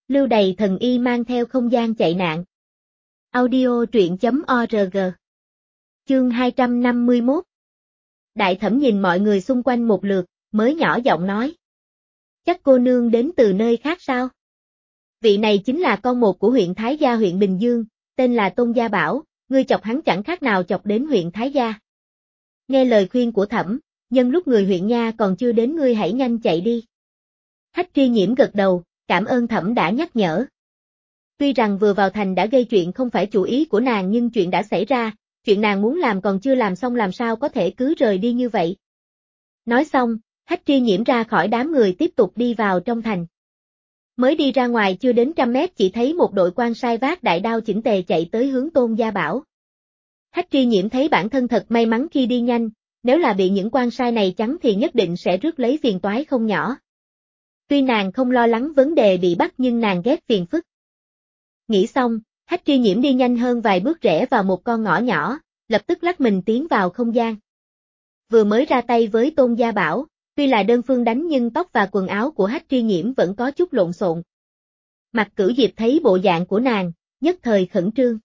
Lưu Đày thần y mang theo không gian chạy nạn. Audio truyện.org. Chương 251. Đại thẩm nhìn mọi người xung quanh một lượt, mới nhỏ giọng nói. Chắc cô nương đến từ nơi khác sao? Vị này chính là con một của huyện Thái Gia huyện Bình Dương, tên là Tôn Gia Bảo, ngươi chọc hắn chẳng khác nào chọc đến huyện Thái Gia. Nghe lời khuyên của thẩm, nhân lúc người huyện nha còn chưa đến ngươi hãy nhanh chạy đi. Hách Tri Nhiễm gật đầu, cảm ơn thẩm đã nhắc nhở. Tuy rằng vừa vào thành đã gây chuyện không phải chủ ý của nàng nhưng chuyện đã xảy ra, chuyện nàng muốn làm còn chưa làm xong làm sao có thể cứ rời đi như vậy. Nói xong, Hách Tri Nhiễm ra khỏi đám người tiếp tục đi vào trong thành. Mới đi ra ngoài chưa đến 100 mét chỉ thấy một đội quan sai vác đại đao chỉnh tề chạy tới hướng Tôn Gia Bảo. Hách Tri Nhiễm thấy bản thân thật may mắn khi đi nhanh, nếu là bị những quan sai này chắn thì nhất định sẽ rước lấy phiền toái không nhỏ. Tuy nàng không lo lắng vấn đề bị bắt nhưng nàng ghét phiền phức. Nghĩ xong, Hách Tri Nhiễm đi nhanh hơn vài bước rẽ vào một con ngõ nhỏ, lập tức lách mình tiến vào không gian. Vừa mới ra tay với Tôn Gia Bảo, tuy là đơn phương đánh nhưng tóc và quần áo của Hách Tri Nhiễm vẫn có chút lộn xộn. Mạc Cửu Diệp thấy bộ dạng của nàng, nhất thời khẩn trương.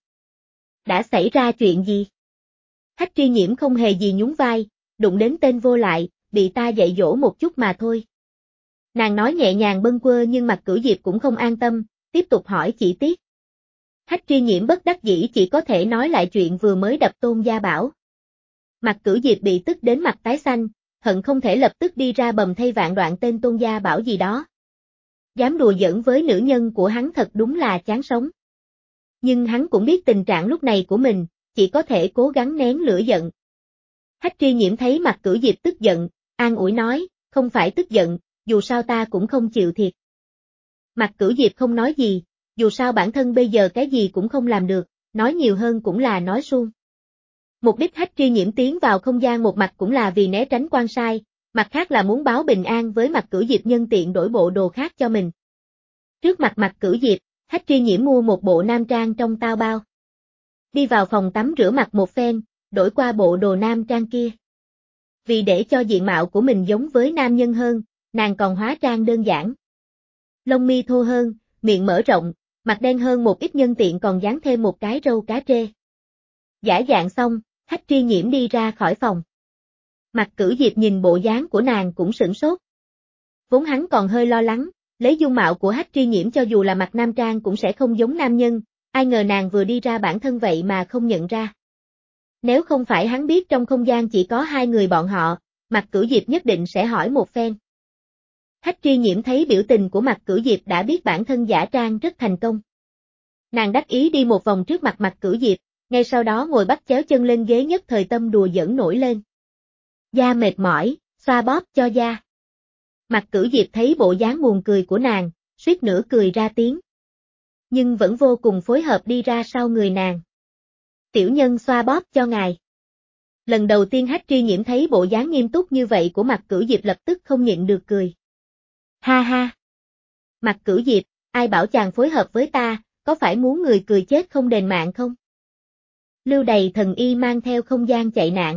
Đã xảy ra chuyện gì? Hách Tri Nhiễm không hề gì nhún vai, đụng đến tên vô lại, bị ta dạy dỗ một chút mà thôi. Nàng nói nhẹ nhàng bâng quơ nhưng Mạc Cửu Diệp cũng không an tâm, tiếp tục hỏi chi tiết. Hách Tri Nhiễm bất đắc dĩ chỉ có thể nói lại chuyện vừa mới đập Tôn Gia Bảo. Mạc Cửu Diệp bị tức đến mặt tái xanh, hận không thể lập tức đi ra bầm thây vạn đoạn tên Tôn Gia Bảo gì đó. Dám đùa giỡn với nữ nhân của hắn thật đúng là chán sống. Nhưng hắn cũng biết tình trạng lúc này của mình, chỉ có thể cố gắng nén lửa giận. Hách Tri Nhiễm thấy Mạc Cửu Diệp tức giận, an ủi nói, không phải tức giận, dù sao ta cũng không chịu thiệt. Mạc Cửu Diệp không nói gì, dù sao bản thân bây giờ cái gì cũng không làm được, nói nhiều hơn cũng là nói suông. Mục đích Hách Tri Nhiễm tiến vào không gian một mặt cũng là vì né tránh quan sai, mặt khác là muốn báo bình an với Mạc Cửu Diệp nhân tiện đổi bộ đồ khác cho mình. Trước mặt Mạc Cửu Diệp, Hách Tri Nhiễm mua một bộ nam trang trong tao bao. Đi vào phòng tắm rửa mặt một phen, đổi qua bộ đồ nam trang kia. Vì để cho diện mạo của mình giống với nam nhân hơn, nàng còn hóa trang đơn giản. Lông mi thô hơn, miệng mở rộng, mặt đen hơn một ít nhân tiện còn dán thêm một cái râu cá trê. Giả dạng xong, Hách Tri Nhiễm đi ra khỏi phòng. Mạc Cửu Diệp nhìn bộ dáng của nàng cũng sửng sốt. Vốn hắn còn hơi lo lắng, lấy dung mạo của Hách Tri Nhiễm cho dù là mặc nam trang cũng sẽ không giống nam nhân, ai ngờ nàng vừa đi ra bản thân vậy mà không nhận ra. Nếu không phải hắn biết trong không gian chỉ có hai người bọn họ, Mạc Cửu Diệp nhất định sẽ hỏi một phen. Hách Tri Nhiễm thấy biểu tình của Mạc Cửu Diệp đã biết bản thân giả trang rất thành công. Nàng đắc ý đi một vòng trước mặt Mạc Cửu Diệp, ngay sau đó ngồi bắt chéo chân lên ghế nhất thời tâm đùa giỡn nổi lên. Da mệt mỏi, xoa bóp cho da. Mạc Cửu Diệp thấy bộ dáng buồn cười của nàng, suýt nữa cười ra tiếng. Nhưng vẫn vô cùng phối hợp đi ra sau người nàng. Tiểu nhân xoa bóp cho ngài. Lần đầu tiên Hách Tri Nhiễm thấy bộ dáng nghiêm túc như vậy của Mạc Cửu Diệp lập tức không nhịn được cười. Ha ha. Mạc Cửu Diệp, ai bảo chàng phối hợp với ta, có phải muốn người cười chết không đền mạng không? Lưu Đày thần y mang theo không gian chạy nạn.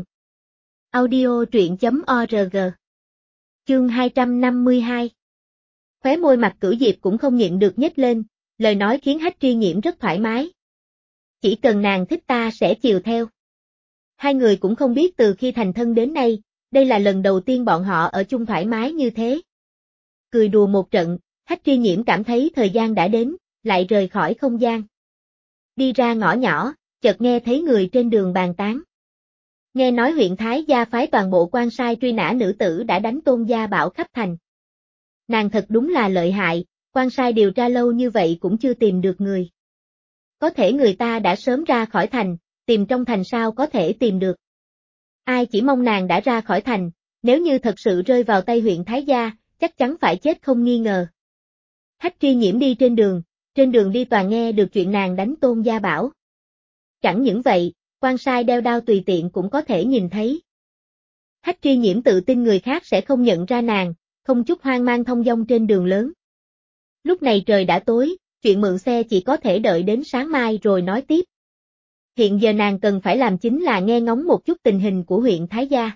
Audio truyện.org. Chương 252. Khóe môi Mạc Cửu Diệp cũng không nhịn được nhếch lên, lời nói khiến Hách Tri Nhiễm rất thoải mái. Chỉ cần nàng thích ta sẽ chiều theo. Hai người cũng không biết từ khi thành thân đến nay, đây là lần đầu tiên bọn họ ở chung thoải mái như thế. Cười đùa một trận, Hách Tri Nhiễm cảm thấy thời gian đã đến, lại rời khỏi không gian. Đi ra ngõ nhỏ, chợt nghe thấy người trên đường bàn tán. Nghe nói huyện Thái Gia phái toàn bộ quan sai truy nã nữ tử đã đánh Tôn Gia Bảo khắp thành. Nàng thật đúng là lợi hại, quan sai điều tra lâu như vậy cũng chưa tìm được người. Có thể người ta đã sớm ra khỏi thành, tìm trong thành sao có thể tìm được. Ai chỉ mong nàng đã ra khỏi thành, nếu như thật sự rơi vào tay huyện Thái Gia, chắc chắn phải chết không nghi ngờ. Hách Tri Nhiễm đi trên đường đi toàn nghe được chuyện nàng đánh Tôn Gia Bảo. Chẳng những vậy, quan sai đeo đao tùy tiện cũng có thể nhìn thấy. Hách Tri Nhiễm tự tin người khác sẽ không nhận ra nàng, không chút hoang mang thông dong trên đường lớn. Lúc này trời đã tối, chuyện mượn xe chỉ có thể đợi đến sáng mai rồi nói tiếp. Hiện giờ nàng cần phải làm chính là nghe ngóng một chút tình hình của huyện Thái Gia.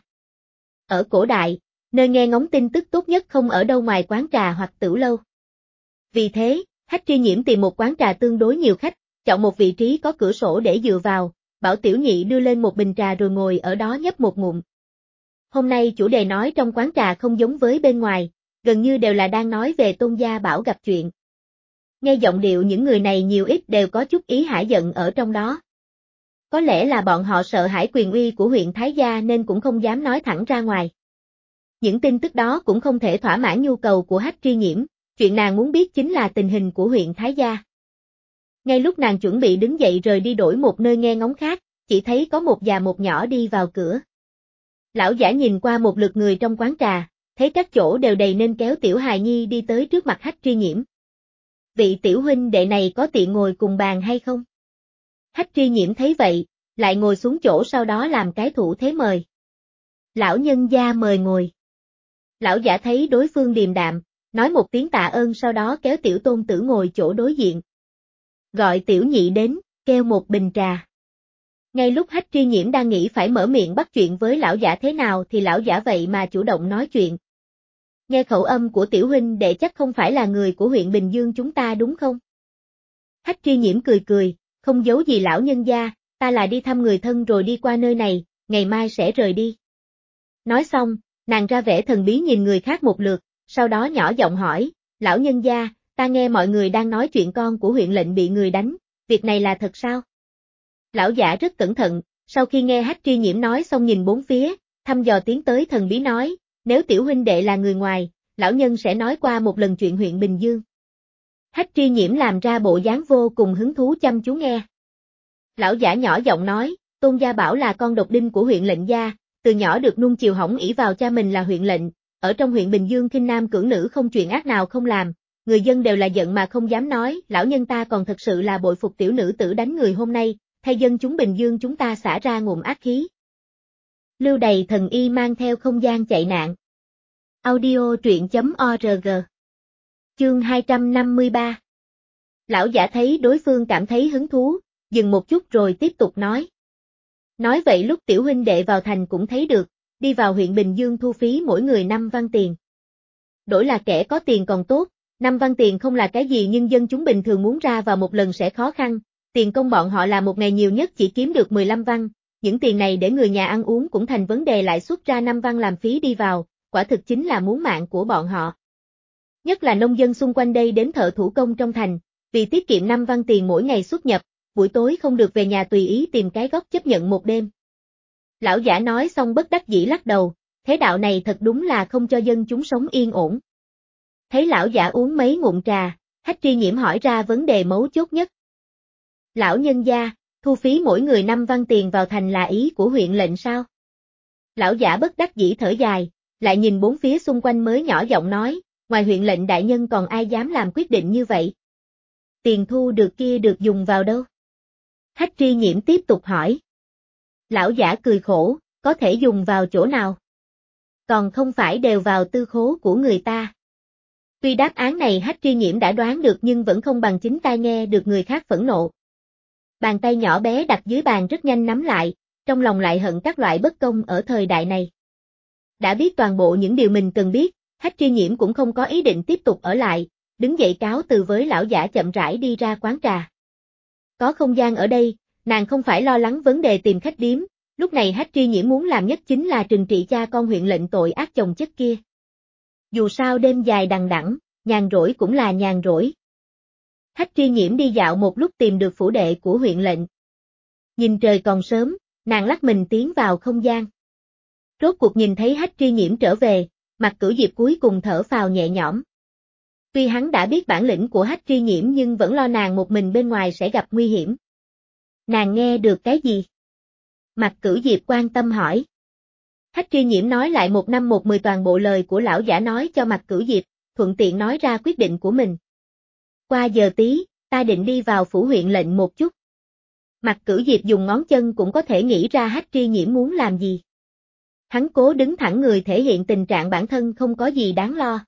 Ở cổ đại, nơi nghe ngóng tin tức tốt nhất không ở đâu ngoài quán trà hoặc tửu lâu. Vì thế, Hách Tri Nhiễm tìm một quán trà tương đối nhiều khách, chọn một vị trí có cửa sổ để dựa vào, bảo tiểu nhị đưa lên một bình trà rồi ngồi ở đó nhấp một ngụm. Hôm nay chủ đề nói trong quán trà không giống với bên ngoài, gần như đều là đang nói về Tôn Gia Bảo gặp chuyện. Nghe giọng điệu những người này nhiều ít đều có chút ý hả giận ở trong đó. Có lẽ là bọn họ sợ hãi quyền uy của huyện Thái Gia nên cũng không dám nói thẳng ra ngoài. Những tin tức đó cũng không thể thỏa mãn nhu cầu của Hách Tri Nhiễm, chuyện nàng muốn biết chính là tình hình của huyện Thái Gia. Ngay lúc nàng chuẩn bị đứng dậy rời đi đổi một nơi nghe ngóng khác, chỉ thấy có một già một nhỏ đi vào cửa. Lão giả nhìn qua một lượt người trong quán trà, thấy các chỗ đều đầy nên kéo tiểu hài nhi đi tới trước mặt Hách Tri Nhiễm. Vị tiểu huynh đệ này có tiện ngồi cùng bàn hay không? Hách Tri Nhiễm thấy vậy, lại ngồi xuống chỗ sau đó làm cái thủ thế mời. Lão nhân gia mời ngồi. Lão giả thấy đối phương điềm đạm, nói một tiếng tạ ơn sau đó kéo tiểu tôn tử ngồi chỗ đối diện. Gọi tiểu nhị đến, kêu một bình trà. Ngay lúc Hách Tri Nhiễm đang nghĩ phải mở miệng bắt chuyện với lão giả thế nào thì lão giả vậy mà chủ động nói chuyện. Nghe khẩu âm của tiểu huynh đệ chắc không phải là người của huyện Bình Dương chúng ta đúng không? Hách Tri Nhiễm cười cười, không giấu gì lão nhân gia, ta là đi thăm người thân rồi đi qua nơi này, ngày mai sẽ rời đi. Nói xong, nàng ra vẻ thần bí nhìn người khác một lượt, sau đó nhỏ giọng hỏi, lão nhân gia, ta nghe mọi người đang nói chuyện con của huyện lệnh bị người đánh, việc này là thật sao? Lão giả rất cẩn thận, sau khi nghe Hách Tri Nhiễm nói xong nhìn bốn phía, thăm dò tiến tới thần bí nói, nếu tiểu huynh đệ là người ngoài, lão nhân sẽ nói qua một lần chuyện huyện Bình Dương. Hách Tri Nhiễm làm ra bộ dáng vô cùng hứng thú chăm chú nghe. Lão giả nhỏ giọng nói, Tôn Gia Bảo là con độc đinh của huyện lệnh gia, từ nhỏ được nuông chiều hỏng ỷ vào cha mình là huyện lệnh, ở trong huyện Bình Dương khinh nam cưỡng nữ không chuyện ác nào không làm, người dân đều là giận mà không dám nói, lão nhân ta còn thật sự là bội phục tiểu nữ tử đánh người hôm nay, thay dân chúng Bình Dương chúng ta xả ra ngụm ác khí. Lưu Đầy Thần Y mang theo không gian chạy nạn. Audio truyện.org. Chương 253. Lão giả thấy đối phương cảm thấy hứng thú, dừng một chút rồi tiếp tục nói. Nói vậy lúc tiểu huynh đệ vào thành cũng thấy được, đi vào huyện Bình Dương thu phí mỗi người 5 văn tiền. Đổi là kẻ có tiền còn tốt, 5 văn tiền không là cái gì nhưng dân chúng bình thường muốn ra vào một lần sẽ khó khăn, tiền công bọn họ là một ngày nhiều nhất chỉ kiếm được 15 văn, những tiền này để người nhà ăn uống cũng thành vấn đề lại xuất ra 5 văn làm phí đi vào, quả thực chính là muốn mạng của bọn họ. Nhất là nông dân xung quanh đây đến thợ thủ công trong thành, vì tiết kiệm 5 văn tiền mỗi ngày xuất nhập, buổi tối không được về nhà tùy ý tìm cái góc chấp nhận một đêm. Lão giả nói xong bất đắc dĩ lắc đầu, thế đạo này thật đúng là không cho dân chúng sống yên ổn. Thấy lão giả uống mấy ngụm trà, Hách Tri Nhiễm hỏi ra vấn đề mấu chốt nhất. Lão nhân gia, thu phí mỗi người 5 văn tiền vào thành là ý của huyện lệnh sao? Lão giả bất đắc dĩ thở dài, lại nhìn bốn phía xung quanh mới nhỏ giọng nói, ngoài huyện lệnh đại nhân còn ai dám làm quyết định như vậy? Tiền thu được kia được dùng vào đâu? Hách Tri Nhiễm tiếp tục hỏi. Lão giả cười khổ, có thể dùng vào chỗ nào? Còn không phải đều vào tư khố của người ta. Tuy đáp án này Hách Tri Nhiễm đã đoán được nhưng vẫn không bằng chính tai nghe được người khác phẫn nộ. Bàn tay nhỏ bé đặt dưới bàn rất nhanh nắm lại, trong lòng lại hận các loại bất công ở thời đại này. Đã biết toàn bộ những điều mình cần biết, Hách Tri Nhiễm cũng không có ý định tiếp tục ở lại, đứng dậy cáo từ với lão giả chậm rãi đi ra quán trà. Có không gian ở đây, nàng không phải lo lắng vấn đề tìm khách điếm, lúc này Hách Tri Nhiễm muốn làm nhất chính là trừng trị cha con huyện lệnh tội ác chồng chất kia. Dù sao đêm dài đằng đẵng, nhàn rỗi cũng là nhàn rỗi. Hách Tri Nhiễm đi dạo một lúc tìm được phủ đệ của huyện lệnh. Nhìn trời còn sớm, nàng lắc mình tiến vào không gian. Rốt cuộc nhìn thấy Hách Tri Nhiễm trở về, Mạc Cửu Diệp cuối cùng thở phào nhẹ nhõm. Tuy hắn đã biết bản lĩnh của Hách Tri Nhiễm nhưng vẫn lo nàng một mình bên ngoài sẽ gặp nguy hiểm. Nàng nghe được cái gì? Mạc Cửu Diệp quan tâm hỏi. Hách Tri Nhiễm nói lại 1 năm 1 10 toàn bộ lời của lão giả nói cho Mạc Cửu Diệp, thuận tiện nói ra quyết định của mình. Qua giờ tí, ta định đi vào phủ huyện lệnh một chút. Mạc Cửu Diệp dùng ngón chân cũng có thể nghĩ ra Hách Tri Nhiễm muốn làm gì. Hắn cố đứng thẳng người thể hiện tình trạng bản thân không có gì đáng lo.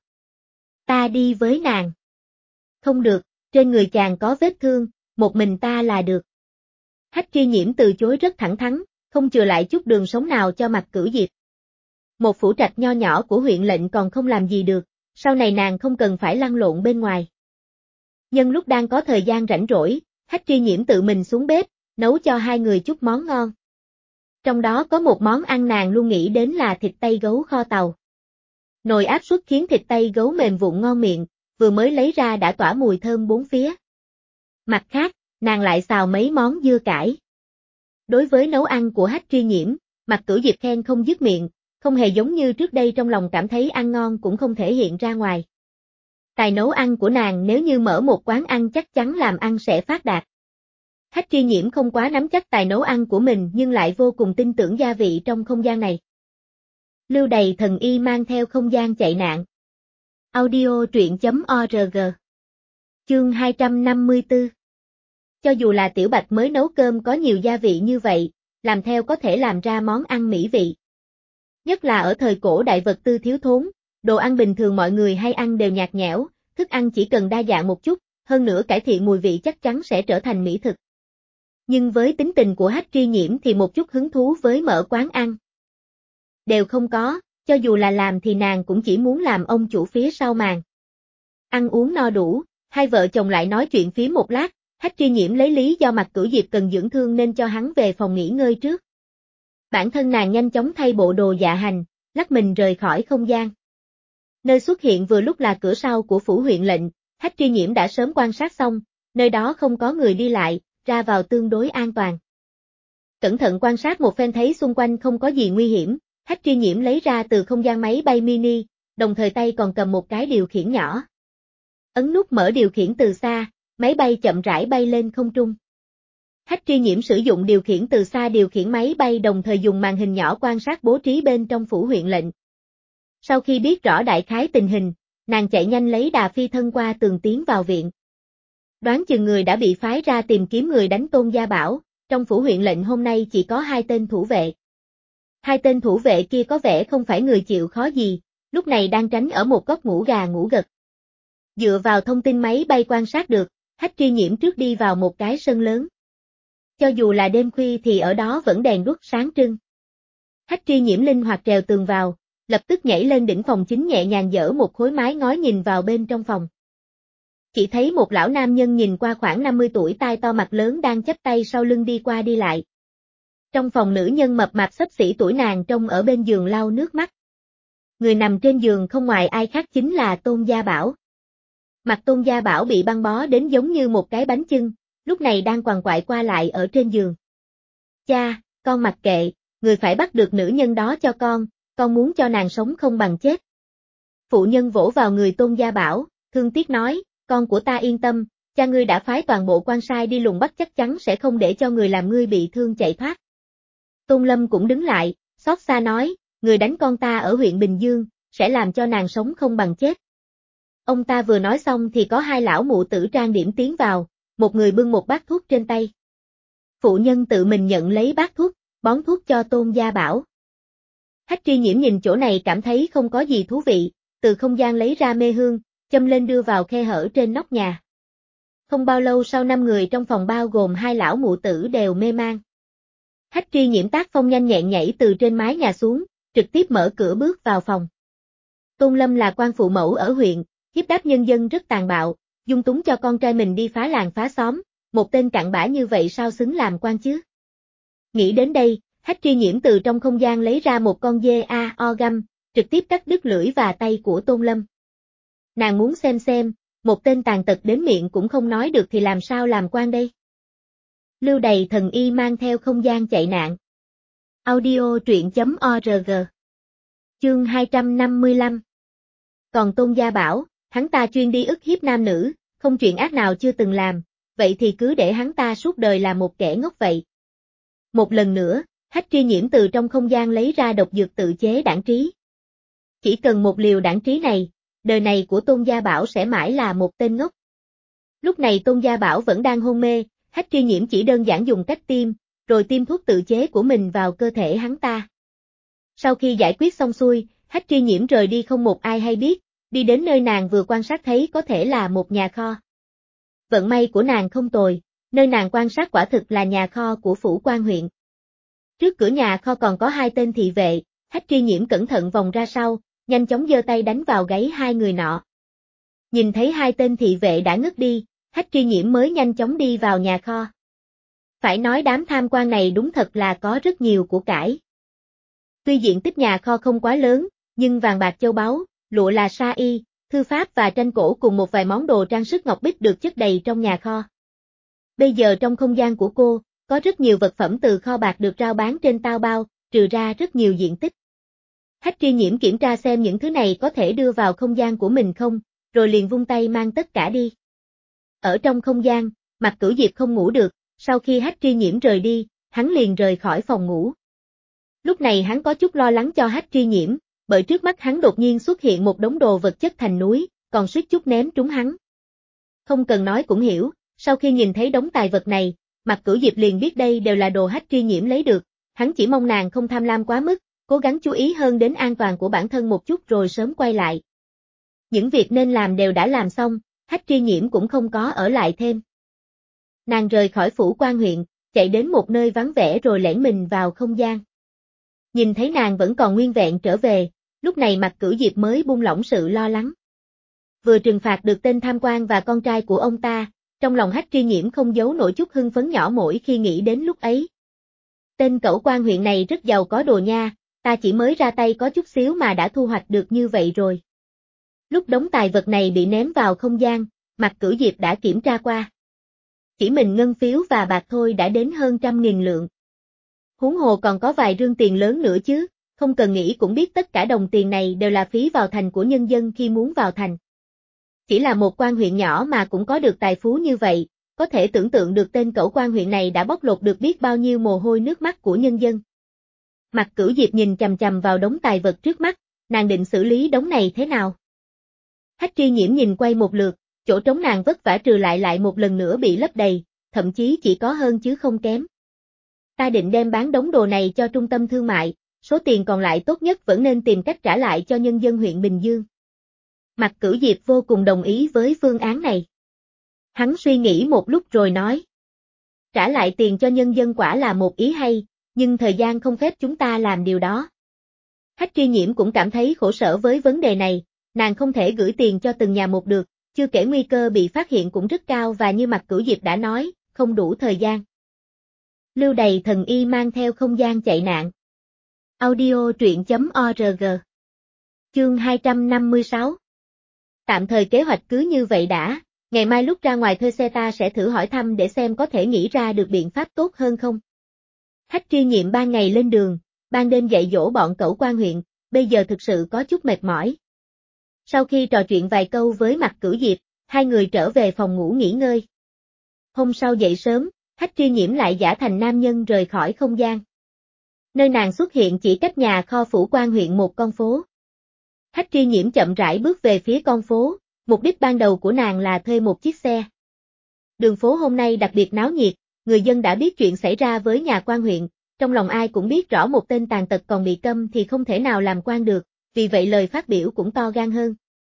Ta đi với nàng. Không được, trên người chàng có vết thương, một mình ta là được. Hách Tri Nhiễm từ chối rất thẳng thắn, không chừa lại chút đường sống nào cho Mạc Cửu Diệp. Một phủ trạch nho nhỏ của huyện lệnh còn không làm gì được, sau này nàng không cần phải lăn lộn bên ngoài. Nhân lúc đang có thời gian rảnh rỗi, Hách Tri Nhiễm tự mình xuống bếp, nấu cho hai người chút món ngon. Trong đó có một món ăn nàng luôn nghĩ đến là thịt tay gấu kho tàu. Nồi áp suất khiến thịt tay gấu mềm vụn ngon miệng, vừa mới lấy ra đã tỏa mùi thơm bốn phía. Mặt khác, nàng lại xào mấy món dưa cải. Đối với nấu ăn của Hách Tri Nhiễm, Mạc Cửu Diệp khen không dứt miệng, không hề giống như trước đây trong lòng cảm thấy ăn ngon cũng không thể hiện ra ngoài. Tài nấu ăn của nàng nếu như mở một quán ăn chắc chắn làm ăn sẽ phát đạt. Hách Tri Nhiễm không quá nắm chắc tài nấu ăn của mình nhưng lại vô cùng tin tưởng gia vị trong không gian này. Lưu Đày thần y mang theo không gian chạy nạn. Audio truyện.org. Chương 254. Cho dù là Tiểu Bạch mới nấu cơm có nhiều gia vị như vậy, làm theo có thể làm ra món ăn mỹ vị. Nhất là ở thời cổ đại vật tư thiếu thốn, đồ ăn bình thường mọi người hay ăn đều nhạt nhẽo, thức ăn chỉ cần đa dạng một chút, hơn nữa cải thiện mùi vị chắc chắn sẽ trở thành mỹ thực. Nhưng với tính tình của Hách Tri Nhiễm thì một chút hứng thú với mở quán ăn đều không có, cho dù là làm thì nàng cũng chỉ muốn làm ông chủ phía sau màn. Ăn uống no đủ, hai vợ chồng lại nói chuyện phím một lát, Hách Tri Nhiễm lấy lý do Mạc Cửu Diệp cần dưỡng thương nên cho hắn về phòng nghỉ ngơi trước. Bản thân nàng nhanh chóng thay bộ đồ dạ hành, lắc mình rời khỏi không gian. Nơi xuất hiện vừa lúc là cửa sau của phủ huyện lệnh, Hách Tri Nhiễm đã sớm quan sát xong, nơi đó không có người đi lại, ra vào tương đối an toàn. Cẩn thận quan sát một phen thấy xung quanh không có gì nguy hiểm, Hách Tri Nhiễm lấy ra từ không gian máy bay mini, đồng thời tay còn cầm một cái điều khiển nhỏ. Ấn nút mở điều khiển từ xa, máy bay chậm rãi bay lên không trung. Hách Tri Nhiễm sử dụng điều khiển từ xa điều khiển máy bay đồng thời dùng màn hình nhỏ quan sát bố trí bên trong phủ huyện lệnh. Sau khi biết rõ đại khái tình hình, nàng chạy nhanh lấy đà phi thân qua tường tiến vào viện. Đoán chừng người đã bị phái ra tìm kiếm người đánh Tôn Gia Bảo, trong phủ huyện lệnh hôm nay chỉ có 2 tên thủ vệ. 2 tên thủ vệ kia có vẻ không phải người chịu khó gì, lúc này đang tránh ở một góc ngủ gà ngủ gật. Dựa vào thông tin máy bay quan sát được, Hách Tri Nhiễm trước đi vào một cái sân lớn. Cho dù là đêm khuya thì ở đó vẫn đèn đuốc sáng trưng. Hách Tri Nhiễm linh hoạt trèo tường vào, lập tức nhảy lên đỉnh phòng chính nhẹ nhàng dỡ một khối mái ngói nhìn vào bên trong phòng. Chỉ thấy một lão nam nhân nhìn qua khoảng 50 tuổi tai to mặt lớn đang chắp tay sau lưng đi qua đi lại. Trong phòng nữ nhân mập mạp xấp xỉ tuổi nàng trông ở bên giường lau nước mắt. Người nằm trên giường không ngoài ai khác chính là Tôn Gia Bảo. Mặt Tôn Gia Bảo bị băng bó đến giống như một cái bánh chưng, lúc này đang quằn quại qua lại ở trên giường. Cha, con mặc kệ, người phải bắt được nữ nhân đó cho con muốn cho nàng sống không bằng chết. Phụ nhân vỗ vào người Tôn Gia Bảo, thương tiếc nói, con của ta yên tâm, cha ngươi đã phái toàn bộ quan sai đi lùng bắt chắc chắn sẽ không để cho người làm ngươi bị thương chạy thoát. Tôn Lâm cũng đứng lại, xót xa nói, người đánh con ta ở huyện Bình Dương, sẽ làm cho nàng sống không bằng chết. Ông ta vừa nói xong thì có 2 lão mụ tử trang điểm tiến vào, một người bưng một bát thuốc trên tay. Phụ nhân tự mình nhận lấy bát thuốc, bón thuốc cho Tôn Gia Bảo. Hách Tri Nhiễm nhìn chỗ này cảm thấy không có gì thú vị, từ không gian lấy ra mê hương, châm lên đưa vào khe hở trên nóc nhà. Không bao lâu sau 5 người trong phòng bao gồm 2 lão mụ tử đều mê man. Hách Tri Nhiễm tác phong nhanh nhẹn nhảy từ trên mái nhà xuống, trực tiếp mở cửa bước vào phòng. Tôn Lâm là quan phụ mẫu ở huyện, hiếp đáp nhân dân rất tàn bạo, dung túng cho con trai mình đi phá làng phá xóm, một tên cặn bã như vậy sao xứng làm quan chứ? Nghĩ đến đây, Hách Tri Nhiễm từ trong không gian lấy ra một con dê o găm, trực tiếp cắt đứt lưỡi và tay của Tôn Lâm. Nàng muốn xem, một tên tàn tật đến miệng cũng không nói được thì làm sao làm quan đây? Lưu Đày thần y mang theo không gian chạy nạn. Audio truyện.org. Chương 255. Còn Tôn Gia Bảo, hắn ta chuyên đi ức hiếp nam nữ, không chuyện ác nào chưa từng làm, vậy thì cứ để hắn ta suốt đời là một kẻ ngốc vậy. Một lần nữa, Hách Tri Nhiễm từ trong không gian lấy ra độc dược tự chế đảng trí. Chỉ cần một liều đảng trí này, đời này của Tôn Gia Bảo sẽ mãi là một tên ngốc. Lúc này Tôn Gia Bảo vẫn đang hôn mê, Hách Tri Nhiễm chỉ đơn giản dùng cách tiêm, rồi tiêm thuốc tự chế của mình vào cơ thể hắn ta. Sau khi giải quyết xong xuôi, Hách Tri Nhiễm rời đi không một ai hay biết, đi đến nơi nàng vừa quan sát thấy có thể là một nhà kho. Vận may của nàng không tồi, nơi nàng quan sát quả thực là nhà kho của phủ quan huyện. Trước cửa nhà kho còn có 2 tên thị vệ, Hách Tri Nhiễm cẩn thận vòng ra sau, nhanh chóng giơ tay đánh vào gáy 2 người nọ. Nhìn thấy 2 tên thị vệ đã ngất đi, Hách Tri Nhiễm mới nhanh chóng đi vào nhà kho. Phải nói đám tham quan này đúng thật là có rất nhiều của cải. Tuy diện tích nhà kho không quá lớn, nhưng vàng bạc châu báu, lụa là sa y, thư pháp và tranh cổ cùng một vài món đồ trang sức ngọc bích được chất đầy trong nhà kho. Bây giờ trong không gian của cô, có rất nhiều vật phẩm từ kho bạc được rao bán trên tao bao, trừ ra rất nhiều diện tích. Hách Tri Nhiễm kiểm tra xem những thứ này có thể đưa vào không gian của mình không, rồi liền vung tay mang tất cả đi. Ở trong không gian, Mạc Cửu Diệp không ngủ được, sau khi Hách Tri Nhiễm rời đi, hắn liền rời khỏi phòng ngủ. Lúc này hắn có chút lo lắng cho Hách Tri Nhiễm, bởi trước mắt hắn đột nhiên xuất hiện một đống đồ vật chất thành núi, còn suýt chút ném trúng hắn. Không cần nói cũng hiểu, sau khi nhìn thấy đống tài vật này, Mạc Cửu Diệp liền biết đây đều là đồ Hách Tri Nhiễm lấy được, hắn chỉ mong nàng không tham lam quá mức, cố gắng chú ý hơn đến an toàn của bản thân một chút rồi sớm quay lại. Những việc nên làm đều đã làm xong, Hách Tri Nhiễm cũng không có ở lại thêm. Nàng rời khỏi phủ quan huyện, chạy đến một nơi vắng vẻ rồi lẻn mình vào không gian. Nhìn thấy nàng vẫn còn nguyên vẹn trở về, lúc này Mạc Cửu Diệp mới buông lỏng sự lo lắng. Vừa trừng phạt được tên tham quan và con trai của ông ta, trong lòng Hách Tri Nhiễm không giấu nổi chút hưng phấn nhỏ mỗi khi nghĩ đến lúc ấy. Tên cẩu quan huyện này rất giàu có đồ nha, ta chỉ mới ra tay có chút xíu mà đã thu hoạch được như vậy rồi. Lúc đống tài vật này bị ném vào không gian, Mạc Cửu Diệp đã kiểm tra qua. Chỉ mình ngân phiếu và bạc thôi đã đến hơn 100.000 lượng. Huống hồ còn có vài rương tiền lớn nữa chứ, không cần nghĩ cũng biết tất cả đồng tiền này đều là phí vào thành của nhân dân khi muốn vào thành. Chỉ là một quan huyện nhỏ mà cũng có được tài phú như vậy, có thể tưởng tượng được tên cẩu quan huyện này đã bóc lột được biết bao nhiêu mồ hôi nước mắt của nhân dân. Mạc Cửu Diệp nhìn chằm chằm vào đống tài vật trước mắt, nàng định xử lý đống này thế nào? Hách Tri Nhiễm nhìn quay một lượt, chỗ trống nàng vất vả trừ lại một lần nữa bị lấp đầy, thậm chí chỉ có hơn chứ không kém. Ta định đem bán đống đồ này cho trung tâm thương mại, số tiền còn lại tốt nhất vẫn nên tìm cách trả lại cho nhân dân huyện Bình Dương. Mạc Cửu Diệp vô cùng đồng ý với phương án này. Hắn suy nghĩ một lúc rồi nói. Trả lại tiền cho nhân dân quả là một ý hay, nhưng thời gian không phép chúng ta làm điều đó. Hách Tri Nhiễm cũng cảm thấy khổ sở với vấn đề này, nàng không thể gửi tiền cho từng nhà một được, chưa kể nguy cơ bị phát hiện cũng rất cao và như Mạc Cửu Diệp đã nói, không đủ thời gian. Lưu Đày thần y mang theo không gian chạy nạn. Audio truyện.org. Chương 256. Tạm thời kế hoạch cứ như vậy đã, ngày mai lúc ra ngoài thuê xe ta sẽ thử hỏi thăm để xem có thể nghĩ ra được biện pháp tốt hơn không. Hách Tri Nhiễm ban ngày lên đường, ban đêm dạy dỗ bọn cẩu quan huyện, bây giờ thực sự có chút mệt mỏi. Sau khi trò chuyện vài câu với Mạc Cửu Diệp, hai người trở về phòng ngủ nghỉ ngơi. Hôm sau dậy sớm, Hách Tri Nhiễm lại giả thành nam nhân rời khỏi không gian. Nơi nàng xuất hiện chỉ cách nhà kho phủ quan huyện một con phố. Hách Tri Nhiễm chậm rãi bước về phía con phố, mục đích ban đầu của nàng là thuê một chiếc xe. Đường phố hôm nay đặc biệt náo nhiệt, người dân đã biết chuyện xảy ra với nhà quan huyện, trong lòng ai cũng biết rõ một tên tàn tật còn bị câm thì không thể nào làm quan được, vì vậy lời phát biểu cũng to gan hơn.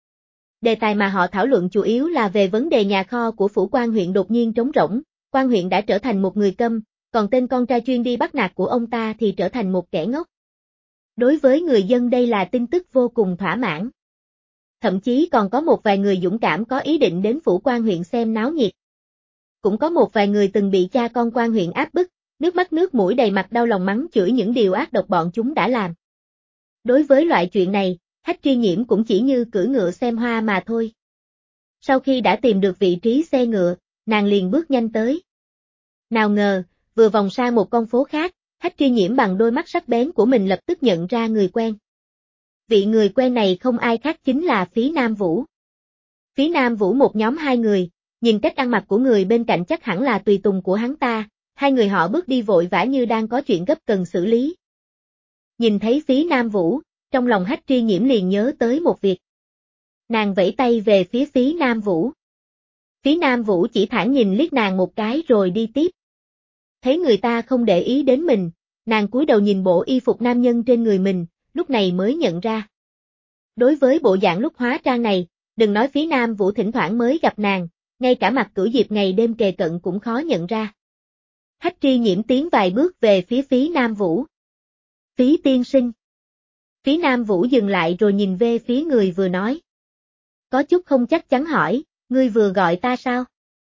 Đề tài mà họ thảo luận chủ yếu là về vấn đề nhà kho của phủ quan huyện đột nhiên trống rỗng, quan huyện đã trở thành một người câm, còn tên con trai chuyên đi bắt nạt của ông ta thì trở thành một kẻ ngốc. Đối với người dân đây là tin tức vô cùng thỏa mãn. Thậm chí còn có một vài người dũng cảm có ý định đến phủ quan huyện xem náo nhiệt. Cũng có một vài người từng bị cha con quan huyện áp bức, nước mắt nước mũi đầy mặt đau lòng mắng chửi những điều ác độc bọn chúng đã làm. Đối với loại chuyện này, Hách Tri Nhiễm cũng chỉ như cưỡi ngựa xem hoa mà thôi. Sau khi đã tìm được vị trí xe ngựa, nàng liền bước nhanh tới. Nào ngờ, vừa vòng sang một con phố khác, Hách Tri Nhiễm bằng đôi mắt sắc bén của mình lập tức nhận ra người quen. Vị người quen này không ai khác chính là Phí Nam Vũ. Phí Nam Vũ một nhóm hai người, nhìn cách ăn mặc của người bên cạnh chắc hẳn là tùy tùng của hắn ta, hai người họ bước đi vội vã như đang có chuyện gấp cần xử lý. Nhìn thấy Phí Nam Vũ, trong lòng Hách Tri Nhiễm liền nhớ tới một việc. Nàng vẫy tay về phía Phí Nam Vũ. Phí Nam Vũ chỉ thản nhìn liếc nàng một cái rồi đi tiếp. Thấy người ta không để ý đến mình, nàng cúi đầu nhìn bộ y phục nam nhân trên người mình, lúc này mới nhận ra. Đối với bộ dạng lúc hóa trang này, đừng nói Phí Nam Vũ thỉnh thoảng mới gặp nàng, ngay cả Mạc Cửu Diệp ngày đêm kề cận cũng khó nhận ra. Hách Tri Nhiễm tiến vài bước về phía Phí Nam Vũ. Phí tiên sinh. Phí Nam Vũ dừng lại rồi nhìn về phía người vừa nói. Có chút không chắc chắn hỏi, ngươi vừa gọi ta sao?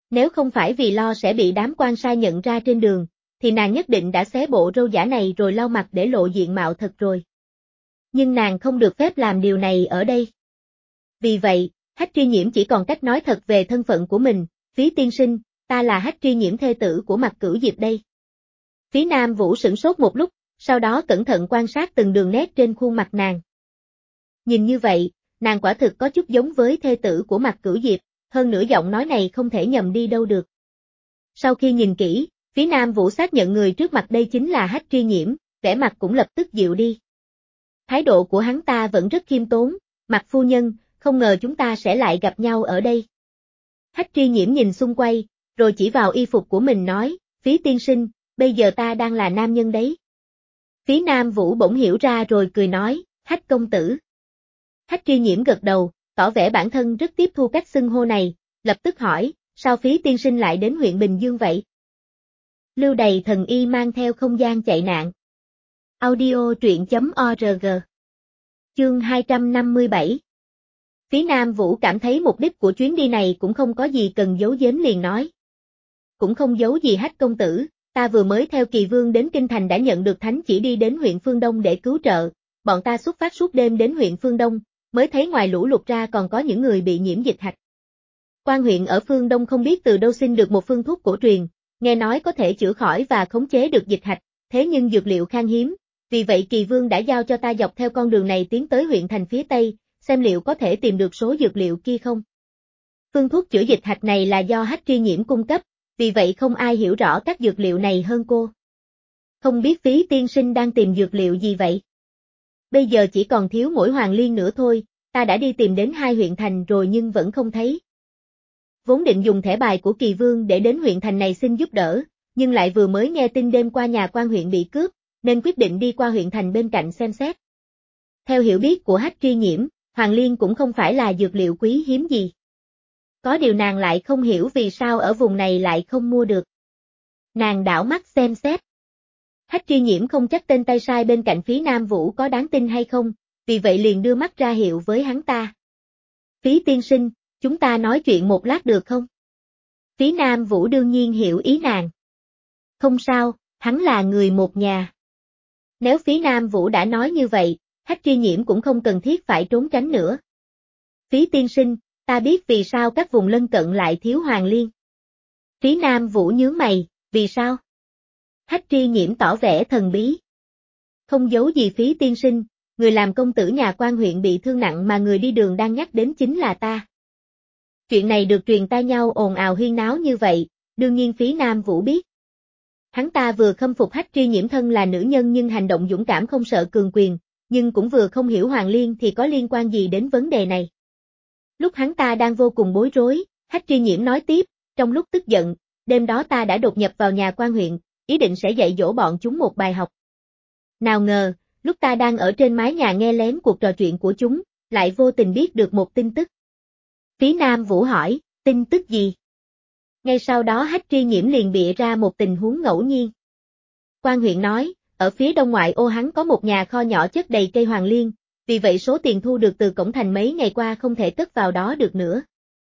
Nếu không phải vì lo sẽ bị đám quan sai nhận ra trên đường, thì nàng nhất định đã xé bộ râu giả này rồi lau mặt để lộ diện mạo thật rồi. Nhưng nàng không được phép làm điều này ở đây. Vì vậy, Hách Tri Nhiễm chỉ còn cách nói thật về thân phận của mình, Phí tiên sinh, ta là Hách Tri Nhiễm thê tử của Mạc Cửu Diệp đây. Phí Nam Vũ sửng sốt một lúc, sau đó cẩn thận quan sát từng đường nét trên khuôn mặt nàng. Nhìn như vậy, nàng quả thực có chút giống với thê tử của Mạc Cửu Diệp, hơn nữa giọng nói này không thể nhầm đi đâu được. Sau khi nhìn kỹ, Phí Nam Vũ xác nhận người trước mặt đây chính là Hách Tri Nhiễm, vẻ mặt cũng lập tức dịu đi. Thái độ của hắn ta vẫn rất khiêm tốn, Mạc phu nhân, không ngờ chúng ta sẽ lại gặp nhau ở đây. Hách Tri Nhiễm nhìn xung quanh, rồi chỉ vào y phục của mình nói, Phí tiên sinh, bây giờ ta đang là nam nhân đấy. Phí Nam Vũ bỗng hiểu ra rồi cười nói, Hách công tử. Hách Tri Nhiễm gật đầu, tỏ vẻ bản thân rất tiếp thu cách xưng hô này, lập tức hỏi, sao Phí tiên sinh lại đến huyện Bình Dương vậy? Lưu Đày thần y mang theo không gian chạy nạn. Audio truyện.org. Chương 257. Phí Nam Vũ cảm thấy mục đích của chuyến đi này cũng không có gì cần giấu giếm liền nói. Cũng không giấu gì Hách công tử, ta vừa mới theo Kỳ Vương đến Kinh Thành đã nhận được thánh chỉ đi đến huyện Phương Đông để cứu trợ, bọn ta xuất phát suốt đêm đến huyện Phương Đông, mới thấy ngoài lũ lụt ra còn có những người bị nhiễm dịch hạch. Quan huyện ở Phương Đông không biết từ đâu xin được một phương thuốc cổ truyền, nghe nói có thể chữa khỏi và khống chế được dịch hạch, thế nhưng dược liệu khan hiếm, vì vậy Kỳ Vương đã giao cho ta dọc theo con đường này tiến tới huyện thành phía Tây, xem liệu có thể tìm được số dược liệu kia không. Phương thuốc chữa dịch hạch này là do Hách Tri Nhiễm cung cấp, vì vậy không ai hiểu rõ các dược liệu này hơn cô. Không biết Phí tiên sinh đang tìm dược liệu gì vậy? Bây giờ chỉ còn thiếu mỗi hoàng liên nữa thôi, ta đã đi tìm đến 2 huyện thành rồi nhưng vẫn không thấy. Vốn định dùng thẻ bài của Kỳ Vương để đến huyện thành này xin giúp đỡ, nhưng lại vừa mới nghe tin đêm qua nhà quan huyện bị cướp, nên quyết định đi qua huyện thành bên cạnh xem xét. Theo hiểu biết của Hách Tri Nhiễm, hoàng liên cũng không phải là dược liệu quý hiếm gì. Có điều nàng lại không hiểu vì sao ở vùng này lại không mua được. Nàng đảo mắt xem xét. Hách Tri Nhiễm không chắc tên tay sai bên cạnh Phí Nam Vũ có đáng tin hay không, vì vậy liền đưa mắt ra hiệu với hắn ta. Phí tiên sinh, chúng ta nói chuyện một lát được không? Phí Nam Vũ đương nhiên hiểu ý nàng. Không sao, hắn là người một nhà. Nếu Phí Nam Vũ đã nói như vậy, Hách Tri Nhiễm cũng không cần thiết phải trốn tránh nữa. Phí tiên sinh, ta biết vì sao các vùng lân cận lại thiếu hoàng liên. Phí Nam Vũ nhướng mày, vì sao? Hách Tri Nhiễm tỏ vẻ thần bí. Không giấu gì Phí tiên sinh, người làm công tử nhà quan huyện bị thương nặng mà người đi đường đang nhắc đến chính là ta. Chuyện này được truyền tai nhau ồn ào huyên náo như vậy, đương nhiên Phí Nam Vũ biết. Hắn ta vừa khâm phục Hách Tri Nhiễm thân là nữ nhân nhưng hành động dũng cảm không sợ cường quyền, nhưng cũng vừa không hiểu hoàng liên thì có liên quan gì đến vấn đề này. Lúc hắn ta đang vô cùng bối rối, Hách Tri Nhiễm nói tiếp, trong lúc tức giận, đêm đó ta đã đột nhập vào nhà quan huyện, ý định sẽ dạy dỗ bọn chúng một bài học. Nào ngờ, lúc ta đang ở trên mái nhà nghe lén cuộc trò chuyện của chúng, lại vô tình biết được một tin tức. Phí Nam Vũ hỏi, tin tức gì? Ngay sau đó Hách Tri Nhiễm liền bịa ra một tình huống ngẫu nhiên. Quan huyện nói, ở phía đông ngoại ô hắn có một nhà kho nhỏ chất đầy cây hoàng liên, vì vậy số tiền thu được từ cổng thành mấy ngày qua không thể cất vào đó được nữa.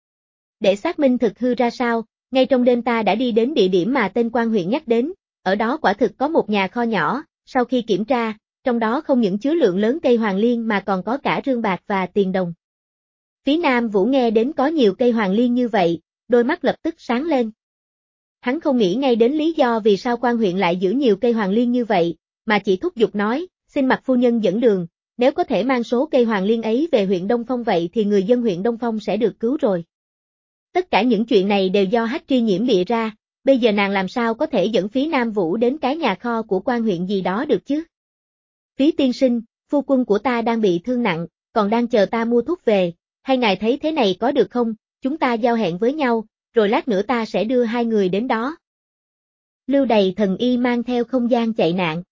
Để xác minh thực hư ra sao, ngay trong đêm ta đã đi đến địa điểm mà tên quan huyện nhắc đến, ở đó quả thực có một nhà kho nhỏ, sau khi kiểm tra, trong đó không những chứa lượng lớn cây hoàng liên mà còn có cả rương bạc và tiền đồng. Phí Nam Vũ nghe đến có nhiều cây hoàng liên như vậy, đôi mắt lập tức sáng lên. Hắn không nghĩ ngay đến lý do vì sao quan huyện lại giữ nhiều cây hoàng liên như vậy, mà chỉ thúc giục nói, xin Mạc phu nhân dẫn đường, nếu có thể mang số cây hoàng liên ấy về huyện Đông Phong vậy thì người dân huyện Đông Phong sẽ được cứu rồi. Tất cả những chuyện này đều do Hách Tri Nhiễm bịa ra, bây giờ nàng làm sao có thể dẫn Phí Nam Vũ đến cái nhà kho của quan huyện gì đó được chứ? Phí tiên sinh, phu quân của ta đang bị thương nặng, còn đang chờ ta mua thuốc về, hay ngài thấy thế này có được không, chúng ta giao hẹn với nhau, rồi lát nữa ta sẽ đưa 2 người đến đó. Lưu Đày thần y mang theo không gian chạy nạn.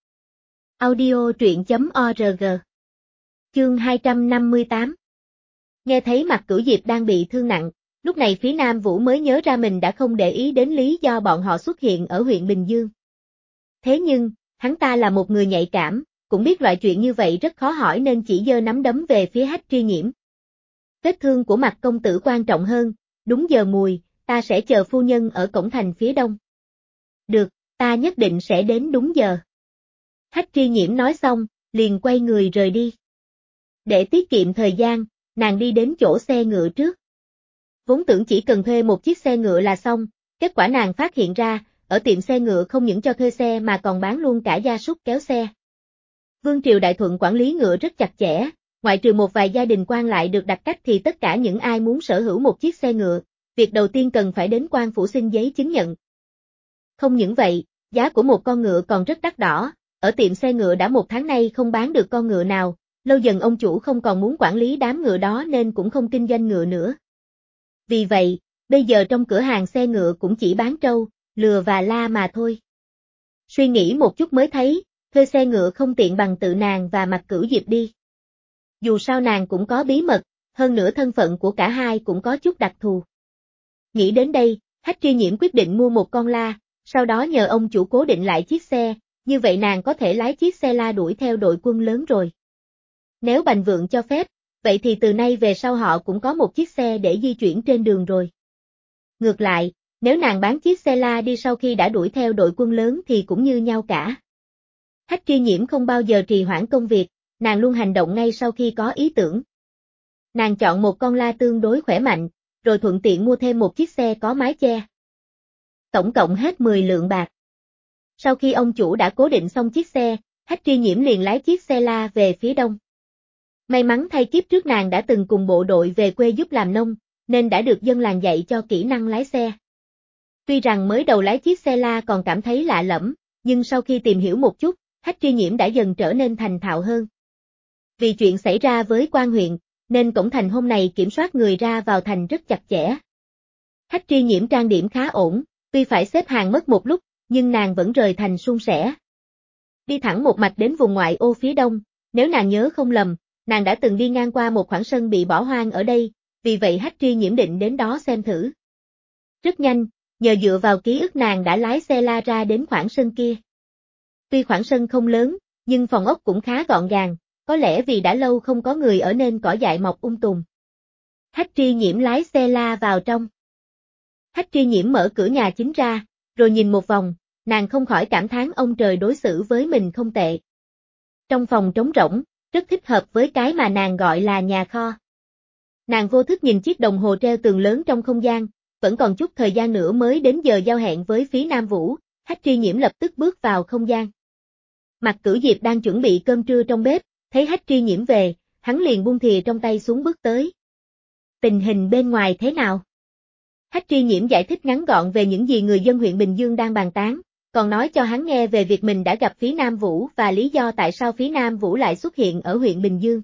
Audio truyện.org. Chương 258. Nghe thấy Mạc Cửu Diệp đang bị thương nặng, lúc này Phí Nam Vũ mới nhớ ra mình đã không để ý đến lý do bọn họ xuất hiện ở huyện Bình Dương. Thế nhưng, hắn ta là một người nhạy cảm, cũng biết loại chuyện như vậy rất khó hỏi nên chỉ giơ nắm đấm về phía Hách Tri Nhiễm. Vết thương của Mạc công tử quan trọng hơn, đúng giờ mùi, ta sẽ chờ phu nhân ở cổng thành phía đông. Được, ta nhất định sẽ đến đúng giờ. Hách Tri Nhiễm nói xong, liền quay người rời đi. Để tiết kiệm thời gian, nàng đi đến chỗ xe ngựa trước. Vốn tưởng chỉ cần thuê một chiếc xe ngựa là xong, kết quả nàng phát hiện ra, ở tiệm xe ngựa không những cho thuê xe mà còn bán luôn cả gia súc kéo xe. Vương triều Đại Thuận quản lý ngựa rất chặt chẽ, ngoại trừ một vài gia đình quan lại được đặc cách thì tất cả những ai muốn sở hữu một chiếc xe ngựa, việc đầu tiên cần phải đến quan phủ xin giấy chứng nhận. Không những vậy, giá của một con ngựa còn rất đắt đỏ, ở tiệm xe ngựa đã một tháng nay không bán được con ngựa nào, lâu dần ông chủ không còn muốn quản lý đám ngựa đó nên cũng không kinh doanh ngựa nữa. Vì vậy, bây giờ trong cửa hàng xe ngựa cũng chỉ bán trâu, lừa và la mà thôi. Suy nghĩ một chút mới thấy, thuê xe ngựa không tiện bằng tự nàng và Mạc Cửu Diệp đi. Dù sao nàng cũng có bí mật, hơn nữa thân phận của cả hai cũng có chút đặc thù. Nghĩ đến đây, Hách Tri Nhiễm quyết định mua một con la, sau đó nhờ ông chủ cố định lại chiếc xe, như vậy nàng có thể lái chiếc xe la đuổi theo đội quân lớn rồi. Nếu Bành Vượng cho phép, vậy thì từ nay về sau họ cũng có một chiếc xe để di chuyển trên đường rồi. Ngược lại, nếu nàng bán chiếc xe la đi sau khi đã đuổi theo đội quân lớn thì cũng như nhau cả. Hách Tri Nhiễm không bao giờ trì hoãn công việc, nàng luôn hành động ngay sau khi có ý tưởng. Nàng chọn một con la tương đối khỏe mạnh, rồi thuận tiện mua thêm một chiếc xe có mái che. Tổng cộng hết 10 lượng bạc. Sau khi ông chủ đã cố định xong chiếc xe, Hách Tri Nhiễm liền lái chiếc xe la về phía đông. May mắn thay kiếp trước nàng đã từng cùng bộ đội về quê giúp làm nông, nên đã được dân làng dạy cho kỹ năng lái xe. Tuy rằng mới đầu lái chiếc xe la còn cảm thấy lạ lẫm, nhưng sau khi tìm hiểu một chút, Hách Tri Nhiễm đã dần trở nên thành thạo hơn. Vì chuyện xảy ra với quan huyện, nên cổng thành hôm nay kiểm soát người ra vào thành rất chặt chẽ. Hách Tri Nhiễm trang điểm khá ổn, tuy phải xếp hàng mất một lúc, nhưng nàng vẫn rời thành suôn sẻ. Đi thẳng một mạch đến vùng ngoại ô phía đông, nếu nàng nhớ không lầm, nàng đã từng đi ngang qua một khoảng sân bị bỏ hoang ở đây, vì vậy Hách Tri Nhiễm định đến đó xem thử. Rất nhanh, nhờ dựa vào ký ức nàng đã lái xe la ra đến khoảng sân kia. Tuy khoảng sân không lớn, nhưng phòng ốc cũng khá gọn gàng, có lẽ vì đã lâu không có người ở nên cỏ dại mọc tùm. Hách Tri Nhiễm lái xe la vào trong. Hách Tri Nhiễm mở cửa nhà chính ra, rồi nhìn một vòng, nàng không khỏi cảm thán ông trời đối xử với mình không tệ. Trong phòng trống rỗng, rất thích hợp với cái mà nàng gọi là nhà kho. Nàng vô thức nhìn chiếc đồng hồ treo tường lớn trong không gian, vẫn còn chút thời gian nữa mới đến giờ giao hẹn với Phí Nam Vũ, Hách Tri Nhiễm lập tức bước vào không gian. Mạc Cửu Diệp đang chuẩn bị cơm trưa trong bếp, thấy Hách Tri Nhiễm về, hắn liền buông thìa trong tay xuống bước tới. Tình hình bên ngoài thế nào? Hách Tri Nhiễm giải thích ngắn gọn về những gì người dân huyện Bình Dương đang bàn tán, còn nói cho hắn nghe về việc mình đã gặp Phí Nam Vũ và lý do tại sao Phí Nam Vũ lại xuất hiện ở huyện Bình Dương.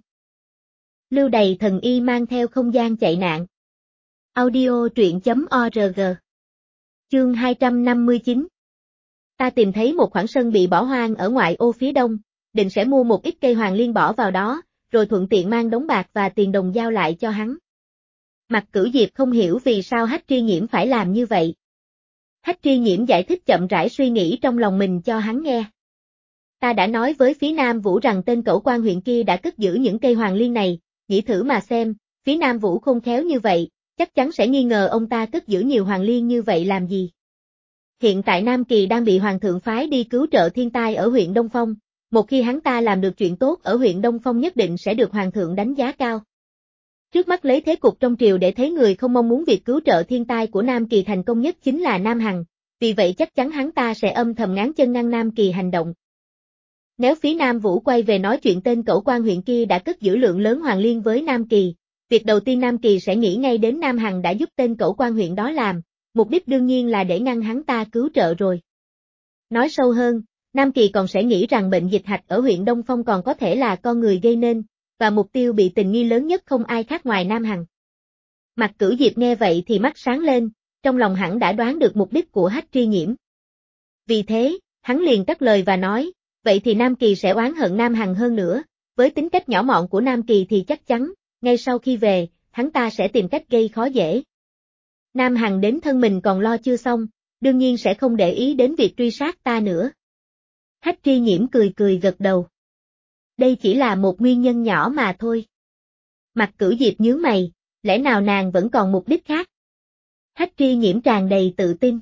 Lưu Đày thần y mang theo không gian chạy nạn. Audio truyện.org. Chương 259. Ta tìm thấy một khoảng sân bị bỏ hoang ở ngoại ô phía đông, định sẽ mua một ít cây hoàng liên bỏ vào đó, rồi thuận tiện mang đống bạc và tiền đồng giao lại cho hắn. Mạc Cửu Diệp không hiểu vì sao Hách Tri Nhiễm phải làm như vậy. Hách Tri Nhiễm giải thích chậm rãi suy nghĩ trong lòng mình cho hắn nghe. Ta đã nói với Phí Nam Vũ rằng tên cẩu quan huyện kia đã cất giữ những cây hoàng liên này, nghĩ thử mà xem, Phí Nam Vũ khôn khéo như vậy, chắc chắn sẽ nghi ngờ ông ta cất giữ nhiều hoàng liên như vậy làm gì. Hiện tại Nam Kỳ đang bị Hoàng thượng phái đi cứu trợ thiên tai ở huyện Đông Phong, một khi hắn ta làm được chuyện tốt ở huyện Đông Phong nhất định sẽ được Hoàng thượng đánh giá cao. Trước mắt lấy thế cục trong triều để thấy người không mong muốn việc cứu trợ thiên tai của Nam Kỳ thành công nhất chính là Nam Hằng, vì vậy chắc chắn hắn ta sẽ âm thầm ngáng chân ngăn Nam Kỳ hành động. Nếu Phí Nam Vũ quay về nói chuyện tên cẩu quan huyện kia đã cất giữ lượng lớn hoàng liên với Nam Kỳ, việc đầu tiên Nam Kỳ sẽ nghĩ ngay đến Nam Hằng đã giúp tên cẩu quan huyện đó làm, mục đích đương nhiên là để ngăn hắn ta cứu trợ rồi. Nói sâu hơn, Nam Kỳ còn sẽ nghĩ rằng bệnh dịch hạch ở huyện Đông Phong còn có thể là con người gây nên, và mục tiêu bị tình nghi lớn nhất không ai khác ngoài Nam Hằng. Mạc Cửu Diệp nghe vậy thì mắt sáng lên, trong lòng hẳn đã đoán được mục đích của Hách Tri Nhiễm. Vì thế, hắn liền cắt lời và nói, vậy thì Nam Kỳ sẽ oán hận Nam Hằng hơn nữa, với tính cách nhỏ mọn của Nam Kỳ thì chắc chắn, ngay sau khi về, hắn ta sẽ tìm cách gây khó dễ. Nam Hằng đến thân mình còn lo chưa xong, đương nhiên sẽ không để ý đến việc truy sát ta nữa. Hách Tri Nhiễm cười cười gật đầu. Đây chỉ là một nguyên nhân nhỏ mà thôi. Mạc Cửu Diệp nhướng mày, lẽ nào nàng vẫn còn mục đích khác? Hách Tri Nhiễm tràn đầy tự tin.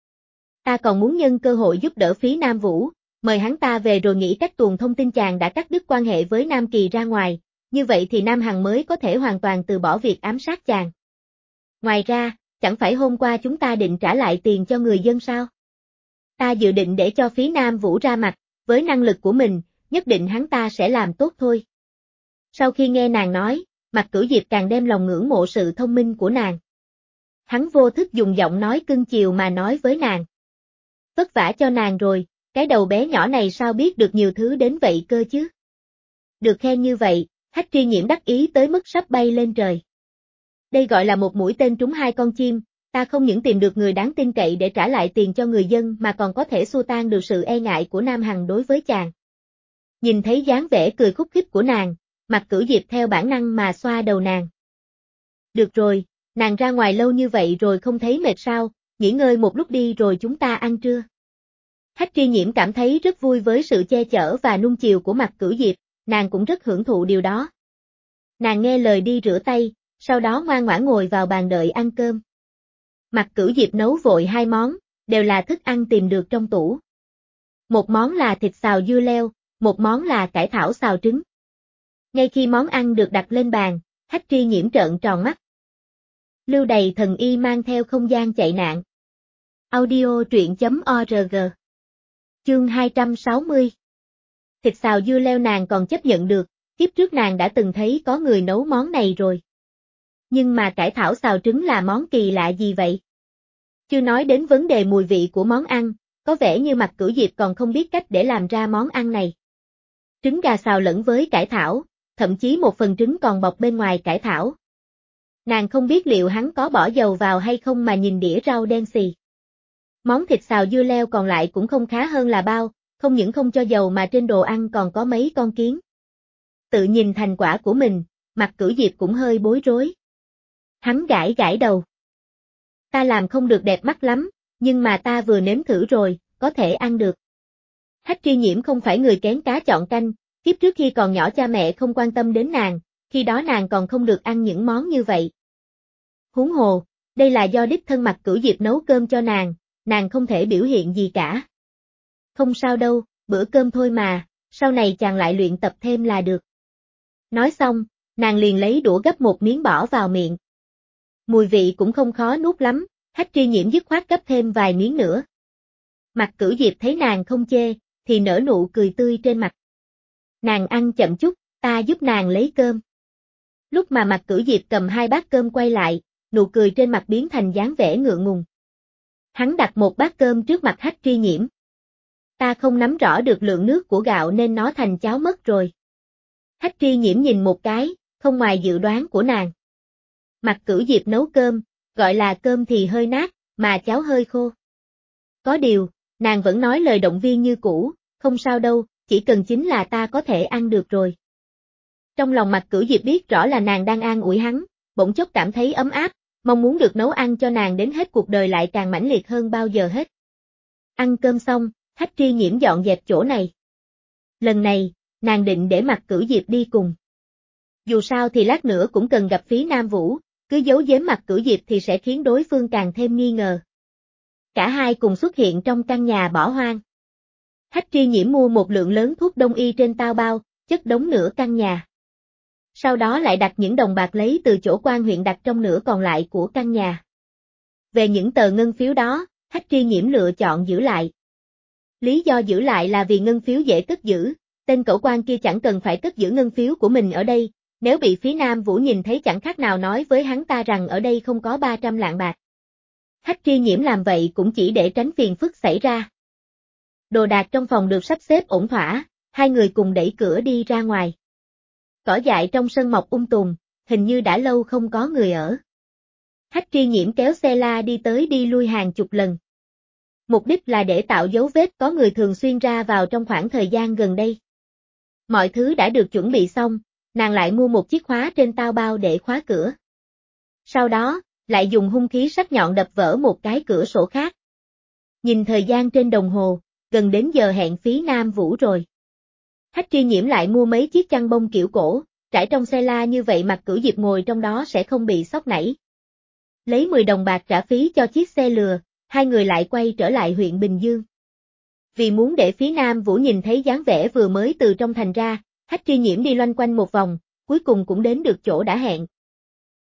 Ta còn muốn nhân cơ hội giúp đỡ Phí Nam Vũ, mời hắn ta về rồi nghĩ cách tuồn thông tin chàng đã cắt đứt quan hệ với Nam Kỳ ra ngoài, như vậy thì Nam Hằng mới có thể hoàn toàn từ bỏ việc ám sát chàng. Ngoài ra, chẳng phải hôm qua chúng ta định trả lại tiền cho người dân sao? Ta dự định để cho Phí Nam Vũ ra mặt, với năng lực của mình, nhất định hắn ta sẽ làm tốt thôi. Sau khi nghe nàng nói, Mạc Cửu Diệp càng đem lòng ngưỡng mộ sự thông minh của nàng. Hắn vô thức dùng giọng nói cưng chiều mà nói với nàng. Vất vả cho nàng rồi, cái đầu bé nhỏ này sao biết được nhiều thứ đến vậy cơ chứ? Được khen như vậy, Hách Tri Nhiễm đắc ý tới mức sắp bay lên trời. Đây gọi là một mũi tên trúng hai con chim, ta không những tìm được người đáng tin cậy để trả lại tiền cho người dân mà còn có thể xua tan được sự e ngại của Nam Hằng đối với chàng. Nhìn thấy dáng vẻ cười khúc khích của nàng, Mạc Cửu Diệp theo bản năng mà xoa đầu nàng. Được rồi, nàng ra ngoài lâu như vậy rồi không thấy mệt sao, nghỉ ngơi một lúc đi rồi chúng ta ăn trưa. Hách Tri Nhiễm cảm thấy rất vui với sự che chở và nuông chiều của Mạc Cửu Diệp, nàng cũng rất hưởng thụ điều đó. Nàng nghe lời đi rửa tay, sau đó ngoan ngoãn ngồi vào bàn đợi ăn cơm. Mạc Cửu Diệp nấu vội hai món, đều là thức ăn tìm được trong tủ. Một món là thịt xào dưa leo, một món là cải thảo xào trứng. Ngay khi món ăn được đặt lên bàn, Hách Tri Nhiễm trợn tròn mắt. Lưu Đày thần y mang theo không gian chạy nạn. Audio truyện.org. Chương 260. Thịt xào dưa leo nàng còn chấp nhận được, kiếp trước nàng đã từng thấy có người nấu món này rồi. Nhưng mà cải thảo xào trứng là món kỳ lạ gì vậy? Chưa nói đến vấn đề mùi vị của món ăn, có vẻ như Mạc Cửu Diệp còn không biết cách để làm ra món ăn này. Trứng gà xào lẫn với cải thảo, thậm chí một phần trứng còn bọc bên ngoài cải thảo. Nàng không biết liệu hắn có bỏ dầu vào hay không mà nhìn đĩa rau đen xì. Món thịt xào dưa leo còn lại cũng không khá hơn là bao, không những không cho dầu mà trên đồ ăn còn có mấy con kiến. Tự nhìn thành quả của mình, Mạc Cửu Diệp cũng hơi bối rối. Hắn gãi gãi đầu. Ta làm không được đẹp mắt lắm, nhưng mà ta vừa nếm thử rồi, có thể ăn được. Hách Tri Nhiễm không phải người kén cá chọn canh, kiếp trước khi còn nhỏ cha mẹ không quan tâm đến nàng, khi đó nàng còn không được ăn những món như vậy. Huống hồ, đây là do đích thân Mạc Cửu Diệp nấu cơm cho nàng không thể biểu hiện gì cả. Không sao đâu, bữa cơm thôi mà, sau này chàng lại luyện tập thêm là được. Nói xong, nàng liền lấy đũa gấp một miếng bỏ vào miệng. Mùi vị cũng không khó nuốt lắm, Hách Tri Nhiễm dứt khoát gấp thêm vài miếng nữa. Mạc Cửu Diệp thấy nàng không chê, thì nở nụ cười tươi trên mặt. Nàng ăn chậm chút, ta giúp nàng lấy cơm. Lúc mà Mạc Cửu Diệp cầm hai bát cơm quay lại, nụ cười trên mặt biến thành dáng vẻ ngượng ngùng. Hắn đặt một bát cơm trước mặt Hách Tri Nhiễm. Ta không nắm rõ được lượng nước của gạo nên nó thành cháo mất rồi. Hách Tri Nhiễm nhìn một cái, không ngoài dự đoán của nàng. Mạc Cửu Diệp nấu cơm, gọi là cơm thì hơi nát, mà cháo hơi khô. Có điều, nàng vẫn nói lời động viên như cũ, không sao đâu, chỉ cần chính là ta có thể ăn được rồi. Trong lòng Mạc Cửu Diệp biết rõ là nàng đang an ủi hắn, bỗng chốc cảm thấy ấm áp, mong muốn được nấu ăn cho nàng đến hết cuộc đời lại càng mãnh liệt hơn bao giờ hết. Ăn cơm xong, Hách Tri Nhiễm dọn dẹp chỗ này. Lần này, nàng định để Mạc Cửu Diệp đi cùng. Dù sao thì lát nữa cũng cần gặp Phí Nam Vũ, cứ giấu giếm Mạc Cửu Diệp thì sẽ khiến đối phương càng thêm nghi ngờ. Cả hai cùng xuất hiện trong căn nhà bỏ hoang. Hách Tri Nhiễm mua một lượng lớn thuốc đông y trên tao bao, chất đống nửa căn nhà. Sau đó lại đặt những đồng bạc lấy từ chỗ quan huyện đặt trong nửa còn lại của căn nhà. Về những tờ ngân phiếu đó, Hách Tri Nhiễm lựa chọn giữ lại. Lý do giữ lại là vì ngân phiếu dễ cất giữ, tên cẩu quan kia chẳng cần phải cất giữ ngân phiếu của mình ở đây, nếu bị Phí Nam Vũ nhìn thấy chẳng khác nào nói với hắn ta rằng ở đây không có 300 lạng bạc. Hách Tri Nhiễm làm vậy cũng chỉ để tránh phiền phức xảy ra. Đồ đạc trong phòng được sắp xếp ổn thỏa, hai người cùng đẩy cửa đi ra ngoài. Cỏ dại trong sân mọc tùm, hình như đã lâu không có người ở. Hách Tri Nhiễm kéo xe la đi tới đi lui hàng chục lần. Mục đích là để tạo dấu vết có người thường xuyên ra vào trong khoảng thời gian gần đây. Mọi thứ đã được chuẩn bị xong, nàng lại mua một chiếc khóa trên tao bao để khóa cửa. Sau đó, lại dùng hung khí sắc nhọn đập vỡ một cái cửa sổ khác. Nhìn thời gian trên đồng hồ, gần đến giờ hẹn Phí Nam Vũ rồi. Hách Tri Nhiễm lại mua mấy chiếc chăn bông kiểu cổ, trải trong xe la như vậy Mạc Cửu Diệp ngồi trong đó sẽ không bị sốc nảy. Lấy 10 đồng bạc trả phí cho chiếc xe lừa, hai người lại quay trở lại huyện Bình Dương. Vì muốn để phía Nam Vũ nhìn thấy dáng vẻ vừa mới từ trong thành ra, Hách Tri Nhiễm đi loanh quanh một vòng, cuối cùng cũng đến được chỗ đã hẹn.